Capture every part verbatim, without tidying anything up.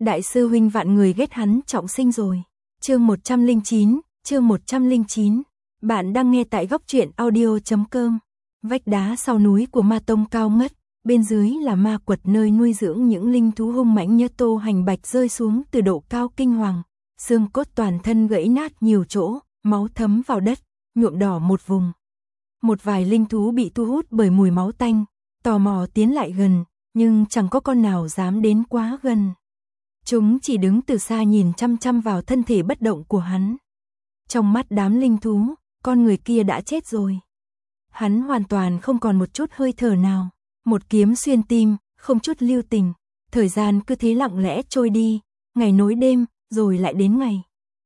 Đại sư huynh vạn người ghét hắn trọng sinh rồi. Chương một trăm lẻ chín, chương một trăm lẻ chín. Bạn đang nghe tại góc truyện audio chấm com. Vách đá sau núi của Ma Tông cao ngất, bên dưới là ma quật nơi nuôi dưỡng những linh thú hung mãnh như Tô Hành Bạch rơi xuống từ độ cao kinh hoàng, xương cốt toàn thân gãy nát nhiều chỗ, máu thấm vào đất, nhuộm đỏ một vùng. Một vài linh thú bị thu hút bởi mùi máu tanh, tò mò tiến lại gần, nhưng chẳng có con nào dám đến quá gần. Chúng chỉ đứng từ xa nhìn chăm chăm vào thân thể bất động của hắn. Trong mắt đám linh thú, con người kia đã chết rồi. Hắn hoàn toàn không còn một chút hơi thở nào, một kiếm xuyên tim, không chút lưu tình. Thời gian cứ thế lặng lẽ trôi đi, ngày nối đêm, rồi lại đến ngày.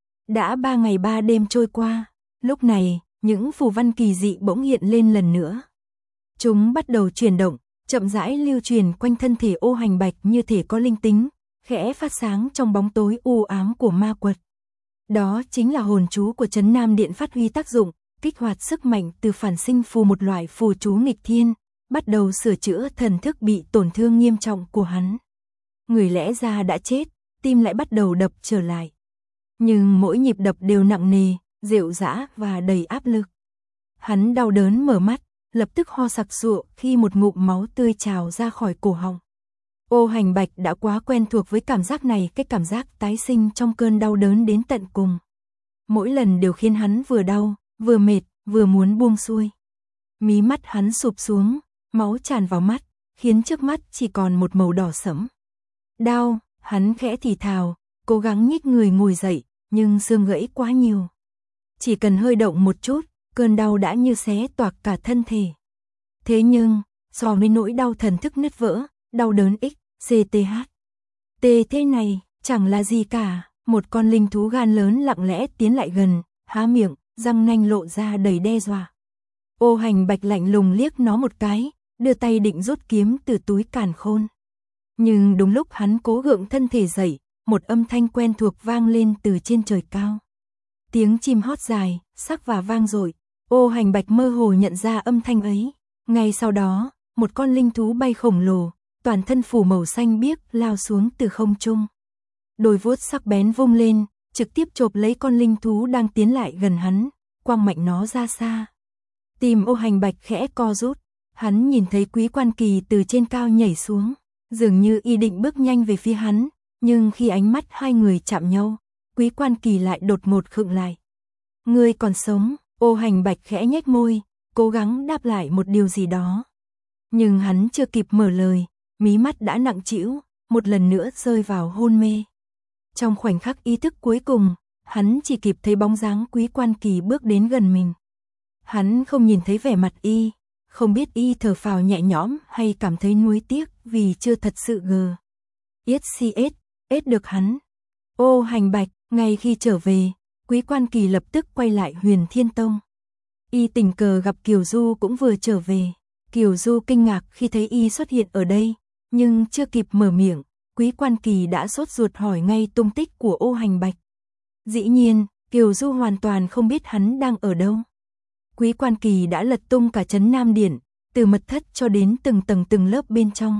Đã ba ngày ba đêm trôi qua, lúc này, những phù văn kỳ dị bỗng hiện lên lần nữa. Chúng bắt đầu chuyển động, chậm rãi lưu truyền quanh thân thể Ô Hành Bạch như thể có linh tính, khẽ phát sáng trong bóng tối u ám của ma quật. Đó chính là hồn chú của Trấn Nam Điện phát huy tác dụng, kích hoạt sức mạnh từ phản sinh phù, một loại phù chú nghịch thiên, bắt đầu sửa chữa thần thức bị tổn thương nghiêm trọng của hắn. Người lẽ ra đã chết, tim lại bắt đầu đập trở lại. Nhưng mỗi nhịp đập đều nặng nề, rệu rã và đầy áp lực. Hắn đau đớn mở mắt, lập tức ho sặc sụa khi một ngụm máu tươi trào ra khỏi cổ họng. Ô Hành Bạch đã quá quen thuộc với cảm giác này, cái cảm giác tái sinh trong cơn đau đớn đến tận cùng. Mỗi lần đều khiến hắn vừa đau, vừa mệt, vừa muốn buông xuôi. Mí mắt hắn sụp xuống, máu tràn vào mắt, khiến trước mắt chỉ còn một màu đỏ sẫm. Đau, hắn khẽ thì thào, cố gắng nhích người ngồi dậy, nhưng xương gãy quá nhiều. Chỉ cần hơi động một chút, cơn đau đã như xé toạc cả thân thể. Thế nhưng, so với nỗi đau thần thức nứt vỡ, đau đớn x, ct h. T thế này, chẳng là gì cả. Một con linh thú gan lớn lặng lẽ tiến lại gần, há miệng, răng nanh lộ ra đầy đe dọa. Ô Hành Bạch lạnh lùng liếc nó một cái, đưa tay định rút kiếm từ túi càn khôn. Nhưng đúng lúc hắn cố gượng thân thể dậy, một âm thanh quen thuộc vang lên từ trên trời cao. Tiếng chim hót dài, sắc và vang dội. Ô Hành Bạch mơ hồ nhận ra âm thanh ấy. Ngay sau đó, một con linh thú bay khổng lồ, toàn thân phủ màu xanh biếc lao xuống từ không trung. Đôi vuốt sắc bén vung lên, trực tiếp chộp lấy con linh thú đang tiến lại gần hắn, quăng mạnh nó ra xa. Tim Ô Hành Bạch khẽ co rút, hắn nhìn thấy Quý Quan Kỳ từ trên cao nhảy xuống, dường như ý định bước nhanh về phía hắn, nhưng khi ánh mắt hai người chạm nhau, Quý Quan Kỳ lại đột ngột khựng lại. Ngươi còn sống? Ô Hành Bạch khẽ nhếch môi, cố gắng đáp lại một điều gì đó. Nhưng hắn chưa kịp mở lời, mí mắt đã nặng trĩu, một lần nữa rơi vào hôn mê. Trong khoảnh khắc ý thức cuối cùng, hắn chỉ kịp thấy bóng dáng Quý Quan Kỳ bước đến gần mình. Hắn không nhìn thấy vẻ mặt y, không biết y thở phào nhẹ nhõm hay cảm thấy nuối tiếc vì chưa thật sự gờ. Yết si ết, ết được hắn. Ô Hành Bạch, ngay khi trở về, Quý Quan Kỳ lập tức quay lại Huyền Thiên Tông. Y tình cờ gặp Kiều Du cũng vừa trở về. Kiều Du kinh ngạc khi thấy y xuất hiện ở đây, nhưng chưa kịp mở miệng, Quý Quan Kỳ đã sốt ruột hỏi ngay tung tích của Ô Hành Bạch. Dĩ nhiên, Kiều Du hoàn toàn không biết hắn đang ở đâu. Quý Quan Kỳ đã lật tung cả Trấn Nam Điện, từ mật thất cho đến từng tầng từng lớp bên trong.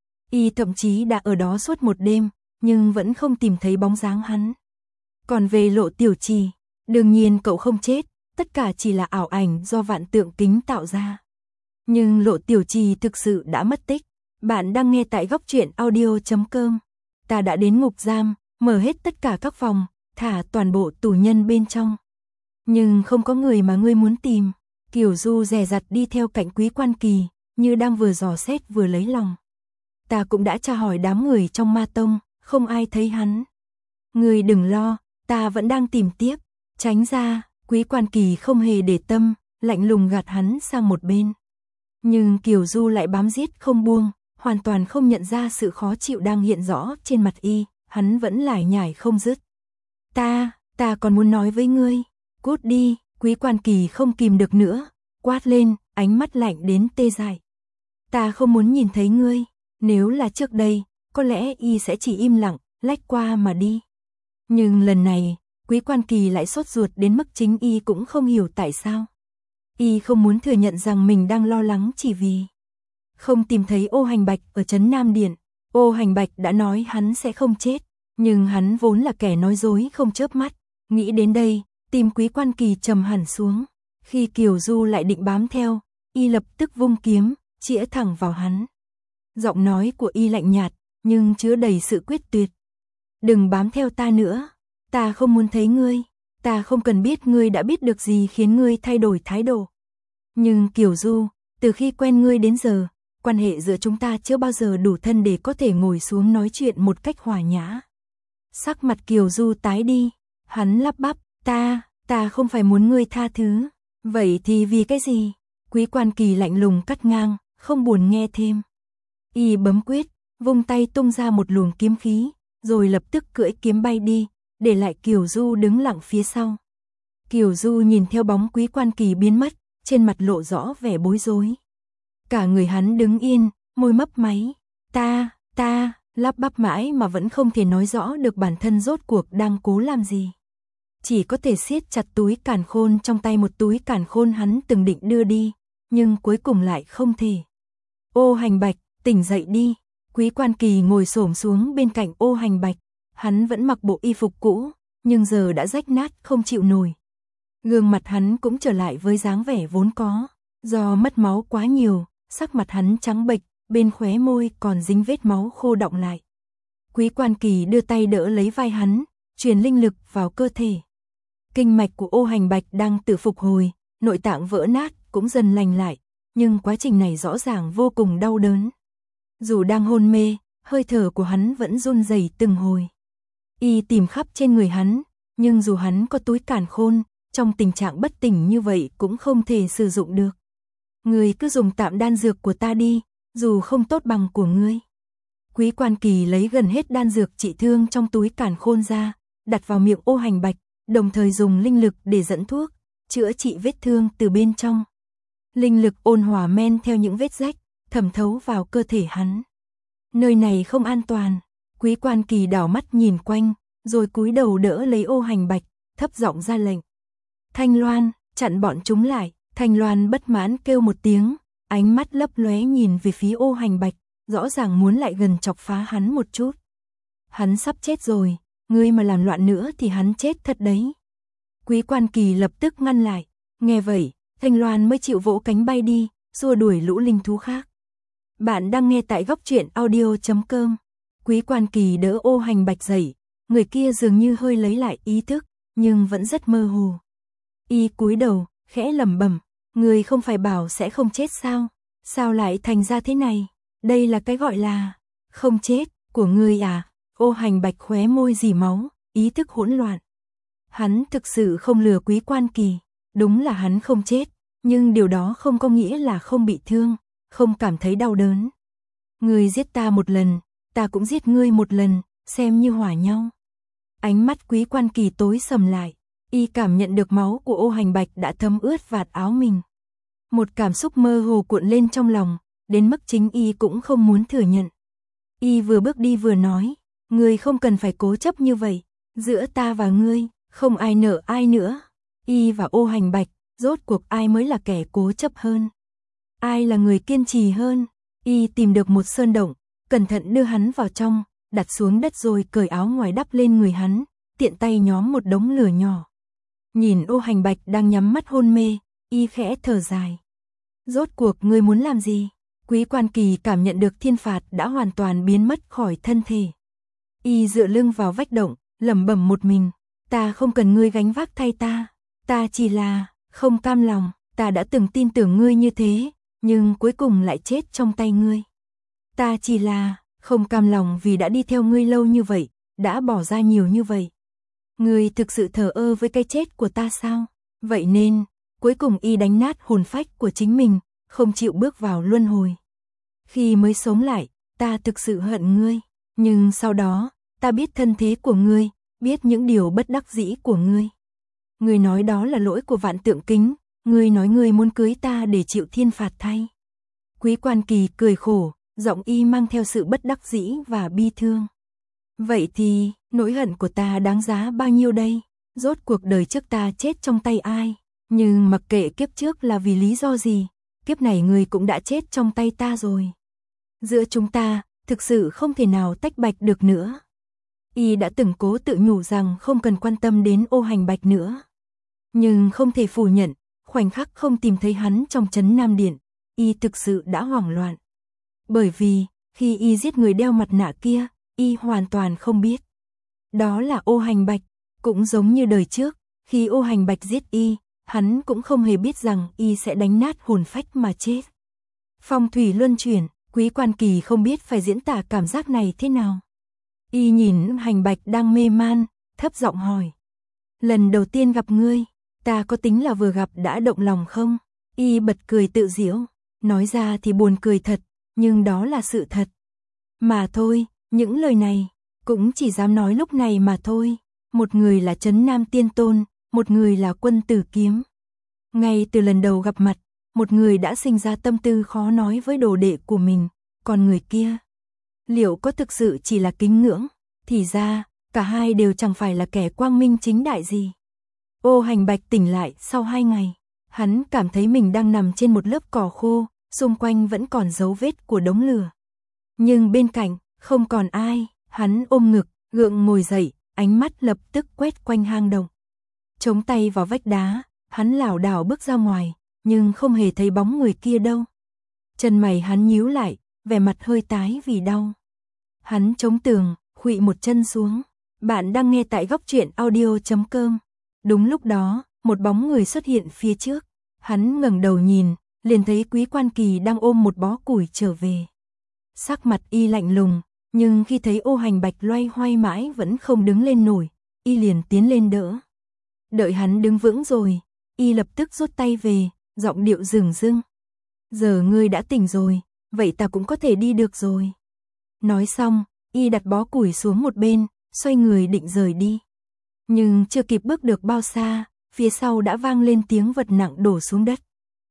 Y thậm chí đã ở đó suốt một đêm, nhưng vẫn không tìm thấy bóng dáng hắn. Còn về Lộ Tiểu Trì, đương nhiên cậu không chết, tất cả chỉ là ảo ảnh do vạn tượng kính tạo ra. Nhưng Lộ Tiểu Trì thực sự đã mất tích. Bạn đang nghe tại góc truyện audio chấm com. Ta đã đến ngục giam, mở hết tất cả các phòng, thả toàn bộ tù nhân bên trong. Nhưng không có người mà ngươi muốn tìm. Kiều Du dè dặt đi theo cạnh Quý Quan Kỳ, như đang vừa dò xét vừa lấy lòng. Ta cũng đã tra hỏi đám người trong Ma Tông, không ai thấy hắn. Ngươi đừng lo, ta vẫn đang tìm tiếp. Tránh ra. Quý Quan Kỳ không hề để tâm, lạnh lùng gạt hắn sang một bên. Nhưng Kiều Du lại bám giết không buông, hoàn toàn không nhận ra sự khó chịu đang hiện rõ trên mặt y, hắn vẫn lải nhải không dứt. Ta, ta còn muốn nói với ngươi, cút đi. Quý Quan Kỳ không kìm được nữa, quát lên, ánh mắt lạnh đến tê dại. Ta không muốn nhìn thấy ngươi, nếu là trước đây, có lẽ y sẽ chỉ im lặng, lách qua mà đi. Nhưng lần này, Quý Quan Kỳ lại sốt ruột đến mức chính y cũng không hiểu tại sao. Y không muốn thừa nhận rằng mình đang lo lắng chỉ vì không tìm thấy Ô Hành Bạch ở Trấn Nam Điện. Ô Hành Bạch đã nói hắn sẽ không chết, Nhưng hắn vốn là kẻ nói dối không chớp mắt, nghĩ đến đây, tim Quý Quan Kỳ trầm hẳn xuống. Khi Kiều Du lại định bám theo, y lập tức vung kiếm, chĩa thẳng vào hắn. Giọng nói của y lạnh nhạt, nhưng chứa đầy sự quyết tuyệt. Đừng bám theo ta nữa, ta không muốn thấy ngươi, ta không cần biết ngươi đã biết được gì khiến ngươi thay đổi thái độ. Nhưng Kiều Du, từ khi quen ngươi đến giờ, quan hệ giữa chúng ta chưa bao giờ đủ thân để có thể ngồi xuống nói chuyện một cách hòa nhã. Sắc mặt Kiều Du tái đi, hắn lắp bắp, ta, ta không phải muốn ngươi tha thứ, vậy thì vì cái gì? Quý Quan Kỳ lạnh lùng cắt ngang, không buồn nghe thêm. Y bấm quyết, vung tay tung ra một luồng kiếm khí, rồi lập tức cưỡi kiếm bay đi, để lại Kiều Du đứng lặng phía sau. Kiều Du nhìn theo bóng Quý Quan Kỳ biến mất, trên mặt lộ rõ vẻ bối rối. Cả người hắn đứng yên, môi mấp máy, ta, ta, lắp bắp mãi mà vẫn không thể nói rõ được bản thân rốt cuộc đang cố làm gì. Chỉ có thể siết chặt túi càn khôn trong tay, một túi càn khôn hắn từng định đưa đi, nhưng cuối cùng lại không thể. Ô Hành Bạch, tỉnh dậy đi. Quý Quan Kỳ ngồi xổm xuống bên cạnh Ô Hành Bạch, hắn vẫn mặc bộ y phục cũ, nhưng giờ đã rách nát không chịu nổi. Gương mặt hắn cũng trở lại với dáng vẻ vốn có, do mất máu quá nhiều, sắc mặt hắn trắng bệch, bên khóe môi còn dính vết máu khô đọng lại. Quý Quan Kỳ đưa tay đỡ lấy vai hắn, truyền linh lực vào cơ thể. Kinh mạch của Ô Hành Bạch đang tự phục hồi, nội tạng vỡ nát cũng dần lành lại, nhưng quá trình này rõ ràng vô cùng đau đớn. Dù đang hôn mê, hơi thở của hắn vẫn run rẩy từng hồi. Y tìm khắp trên người hắn, nhưng dù hắn có túi càn khôn, trong tình trạng bất tỉnh như vậy cũng không thể sử dụng được. Ngươi cứ dùng tạm đan dược của ta đi, dù không tốt bằng của ngươi. Quý Quan Kỳ lấy gần hết đan dược trị thương trong túi càn khôn ra, đặt vào miệng Ô Hành Bạch, đồng thời dùng linh lực để dẫn thuốc, chữa trị vết thương từ bên trong. Linh lực ôn hòa men theo những vết rách, thẩm thấu vào cơ thể hắn. Nơi này không an toàn. Quý Quan Kỳ đảo mắt nhìn quanh, rồi cúi đầu đỡ lấy Ô Hành Bạch, thấp giọng ra lệnh. Thanh Loan, chặn bọn chúng lại. Thanh Loan bất mãn kêu một tiếng, ánh mắt lấp lóe nhìn về phía Ô Hành Bạch, rõ ràng muốn lại gần chọc phá hắn một chút. Hắn sắp chết rồi, ngươi mà làm loạn nữa thì hắn chết thật đấy. Quý Quan Kỳ lập tức ngăn lại, nghe vậy, Thanh Loan mới chịu vỗ cánh bay đi, xua đuổi lũ linh thú khác. Bạn đang nghe tại góc truyện audio chấm com. Quý Quan Kỳ đỡ Ô Hành Bạch dậy, người kia dường như hơi lấy lại ý thức, nhưng vẫn rất mơ hồ. Y cúi đầu, khẽ lẩm bẩm, ngươi không phải bảo sẽ không chết sao? Sao lại thành ra thế này? Đây là cái gọi là không chết của ngươi à? Ô Hành Bạch khóe môi rỉ máu, ý thức hỗn loạn. Hắn thực sự không lừa Quý Quan Kỳ, đúng là hắn không chết, nhưng điều đó không có nghĩa là không bị thương, không cảm thấy đau đớn. Ngươi giết ta một lần, ta cũng giết ngươi một lần, xem như hòa nhau. Ánh mắt Quý Quan Kỳ tối sầm lại, y cảm nhận được máu của Ô Hành Bạch đã thấm ướt vạt áo mình. Một cảm xúc mơ hồ cuộn lên trong lòng, đến mức chính y cũng không muốn thừa nhận. Y vừa bước đi vừa nói, ngươi không cần phải cố chấp như vậy, giữa ta và ngươi, không ai nợ ai nữa. Y và Ô Hành Bạch, rốt cuộc ai mới là kẻ cố chấp hơn? Ai là người kiên trì hơn? Y tìm được một sơn động, cẩn thận đưa hắn vào trong, đặt xuống đất rồi cởi áo ngoài đắp lên người hắn, tiện tay nhóm một đống lửa nhỏ. Nhìn Ô Hành Bạch đang nhắm mắt hôn mê, y khẽ thở dài. Rốt cuộc ngươi muốn làm gì? Quý Quan Kỳ cảm nhận được thiên phạt đã hoàn toàn biến mất khỏi thân thể. Y dựa lưng vào vách động, lẩm bẩm một mình, ta không cần ngươi gánh vác thay ta, ta chỉ là không cam lòng, ta đã từng tin tưởng ngươi như thế, nhưng cuối cùng lại chết trong tay ngươi. Ta chỉ là không cam lòng vì đã đi theo ngươi lâu như vậy, đã bỏ ra nhiều như vậy. Ngươi thực sự thờ ơ với cái chết của ta sao? Vậy nên, cuối cùng y đánh nát hồn phách của chính mình, không chịu bước vào luân hồi. Khi mới sống lại, ta thực sự hận ngươi, nhưng sau đó, ta biết thân thế của ngươi, biết những điều bất đắc dĩ của ngươi. Ngươi nói đó là lỗi của Vạn Tượng Kính, ngươi nói ngươi muốn cưới ta để chịu thiên phạt thay. Quý Quan Kỳ cười khổ, giọng y mang theo sự bất đắc dĩ và bi thương. Vậy thì, nỗi hận của ta đáng giá bao nhiêu đây? Rốt cuộc đời trước ta chết trong tay ai? Nhưng mặc kệ kiếp trước là vì lý do gì, kiếp này ngươi cũng đã chết trong tay ta rồi. Giữa chúng ta, thực sự không thể nào tách bạch được nữa. Y đã từng cố tự nhủ rằng không cần quan tâm đến Ô Hành Bạch nữa. Nhưng không thể phủ nhận, khoảnh khắc không tìm thấy hắn trong trấn Nam Điện, Y thực sự đã hoảng loạn. Bởi vì, khi Y giết người đeo mặt nạ kia, Y hoàn toàn không biết. Đó là Ô Hành Bạch, cũng giống như đời trước, khi Ô Hành Bạch giết Y, hắn cũng không hề biết rằng Y sẽ đánh nát hồn phách mà chết. Phong thủy luân chuyển, Quý Quan Kỳ không biết phải diễn tả cảm giác này thế nào. Y nhìn Hành Bạch đang mê man, thấp giọng hỏi. Lần đầu tiên gặp ngươi, ta có tính là vừa gặp đã động lòng không? Y bật cười tự giễu, nói ra thì buồn cười thật, nhưng đó là sự thật. Mà thôi, những lời này, cũng chỉ dám nói lúc này mà thôi. Một người là Trấn Nam Tiên Tôn, một người là Quân Tử Kiếm. Ngay từ lần đầu gặp mặt, một người đã sinh ra tâm tư khó nói với đồ đệ của mình, còn người kia, liệu có thực sự chỉ là kính ngưỡng? Thì ra, cả hai đều chẳng phải là kẻ quang minh chính đại gì. Ô Hành Bạch tỉnh lại sau hai ngày, hắn cảm thấy mình đang nằm trên một lớp cỏ khô, xung quanh vẫn còn dấu vết của đống lửa. Nhưng bên cạnh, không còn ai, hắn ôm ngực, gượng ngồi dậy, ánh mắt lập tức quét quanh hang động. Chống tay vào vách đá, hắn lảo đảo bước ra ngoài, nhưng không hề thấy bóng người kia đâu. Chân mày hắn nhíu lại, vẻ mặt hơi tái vì đau. Hắn chống tường, khuỵu một chân xuống. Bạn đang nghe tại góc truyện audio chấm com. Đúng lúc đó, một bóng người xuất hiện phía trước. Hắn ngẩng đầu nhìn, liền thấy Quý Quan Kỳ đang ôm một bó củi trở về. Sắc mặt Y lạnh lùng, nhưng khi thấy Ô Hành Bạch loay hoay mãi vẫn không đứng lên nổi, Y liền tiến lên đỡ. Đợi hắn đứng vững rồi, Y lập tức rút tay về, giọng điệu dửng dưng. Giờ ngươi đã tỉnh rồi, vậy ta cũng có thể đi được rồi. Nói xong, Y đặt bó củi xuống một bên, xoay người định rời đi. Nhưng chưa kịp bước được bao xa, phía sau đã vang lên tiếng vật nặng đổ xuống đất.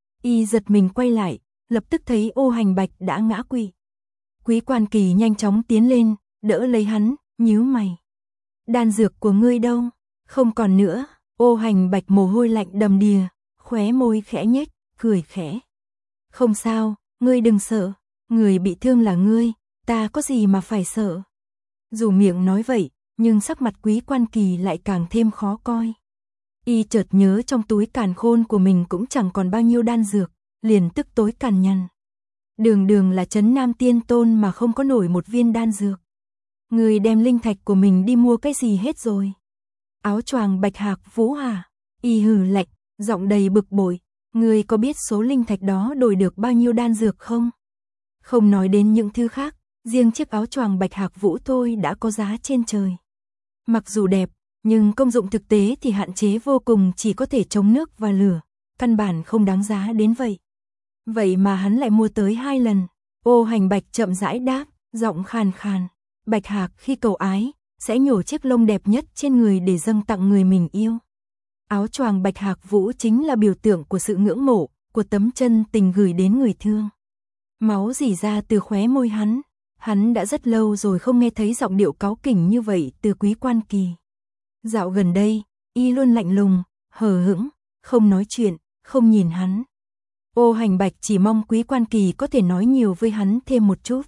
Y giật mình quay lại, lập tức thấy Ô Hành Bạch đã ngã quỵ. Quý Quan Kỳ nhanh chóng tiến lên, đỡ lấy hắn, nhíu mày. Đan dược của ngươi đâu? Không còn nữa. Ô Hành Bạch mồ hôi lạnh đầm đìa, khóe môi khẽ nhếch, cười khẽ. Không sao, ngươi đừng sợ, người bị thương là ngươi, ta có gì mà phải sợ. Dù miệng nói vậy, nhưng sắc mặt Quý Quan Kỳ lại càng thêm khó coi. Y chợt nhớ trong túi càn khôn của mình cũng chẳng còn bao nhiêu đan dược, liền tức tối cằn nhằn. Đường đường là Trấn Nam Tiên Tôn mà không có nổi một viên đan dược. Người đem linh thạch của mình đi mua cái gì hết rồi? Áo choàng bạch hạc vũ hả? Y hừ lạnh, giọng đầy bực bội. Người có biết số linh thạch đó đổi được bao nhiêu đan dược không? Không nói đến những thứ khác, riêng chiếc áo choàng bạch hạc vũ thôi đã có giá trên trời. Mặc dù đẹp, nhưng công dụng thực tế thì hạn chế vô cùng, chỉ có thể chống nước và lửa, căn bản không đáng giá đến vậy. Vậy mà hắn lại mua tới hai lần. Ô Hành Bạch chậm rãi đáp, giọng khàn khàn. Bạch hạc khi cầu ái, sẽ nhổ chiếc lông đẹp nhất trên người để dâng tặng người mình yêu. Áo choàng bạch hạc vũ chính là biểu tượng của sự ngưỡng mộ, của tấm chân tình gửi đến người thương. Máu rỉ ra từ khóe môi hắn. Hắn đã rất lâu rồi không nghe thấy giọng điệu cáu kỉnh như vậy từ Quý Quan Kỳ. Dạo gần đây, Y luôn lạnh lùng, hờ hững, không nói chuyện, không nhìn hắn. Ô Hành Bạch chỉ mong Quý Quan Kỳ có thể nói nhiều với hắn thêm một chút.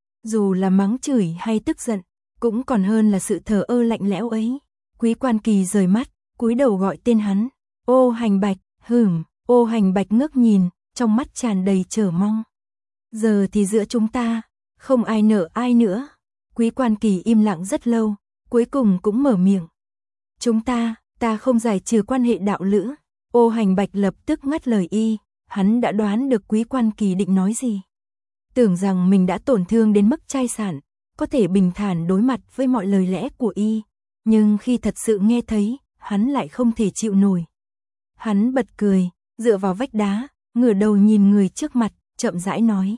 Dù là mắng chửi hay tức giận, cũng còn hơn là sự thờ ơ lạnh lẽo ấy. Quý Quan Kỳ rời mắt, cúi đầu gọi tên hắn. Ô Hành Bạch, hửm. Ô Hành Bạch ngước nhìn, trong mắt tràn đầy chờ mong. Giờ thì giữa chúng ta, không ai nợ ai nữa. Quý Quan Kỳ im lặng rất lâu, cuối cùng cũng mở miệng. Chúng ta, ta không giải trừ quan hệ đạo lữ. Ô Hành Bạch lập tức ngắt lời Y, hắn đã đoán được Quý Quan Kỳ định nói gì. Tưởng rằng mình đã tổn thương đến mức chai sạn, có thể bình thản đối mặt với mọi lời lẽ của Y, nhưng khi thật sự nghe thấy, hắn lại không thể chịu nổi. Hắn bật cười, dựa vào vách đá, ngửa đầu nhìn người trước mặt, chậm rãi nói.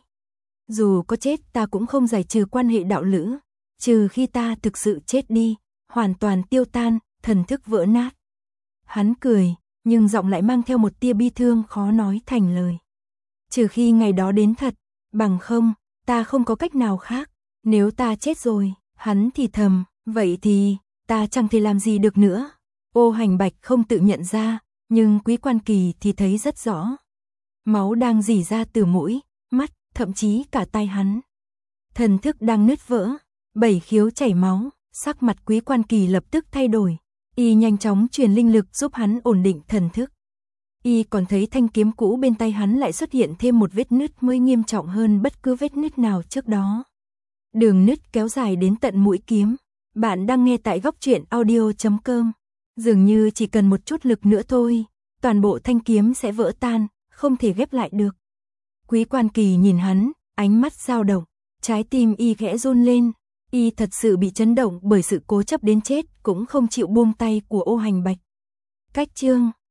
Dù có chết ta cũng không giải trừ quan hệ đạo lữ, trừ khi ta thực sự chết đi, hoàn toàn tiêu tan, thần thức vỡ nát. Hắn cười, nhưng giọng lại mang theo một tia bi thương khó nói thành lời. Trừ khi ngày đó đến thật, bằng không, ta không có cách nào khác. Nếu ta chết rồi, hắn thì thầm, vậy thì, ta chẳng thể làm gì được nữa. Ô Hành Bạch không tự nhận ra, nhưng Quý Quan Kỳ thì thấy rất rõ. Máu đang rỉ ra từ mũi, mắt, thậm chí cả tay hắn. Thần thức đang nứt vỡ, bảy khiếu chảy máu, Sắc mặt Quý Quan Kỳ lập tức thay đổi, y nhanh chóng truyền linh lực giúp hắn ổn định thần thức. Y còn thấy thanh kiếm cũ bên tay hắn lại xuất hiện thêm một vết nứt mới nghiêm trọng hơn bất cứ vết nứt nào trước đó. Đường nứt kéo dài đến tận mũi kiếm. Bạn đang nghe tại góc truyện audio chấm com. Dường như chỉ cần một chút lực nữa thôi, toàn bộ thanh kiếm sẽ vỡ tan, không thể ghép lại được. Quý Quan Kỳ nhìn hắn, ánh mắt dao động, trái tim y khẽ run lên. Y thật sự bị chấn động bởi sự cố chấp đến chết, cũng không chịu buông tay của Ô Hành Bạch. Cách chương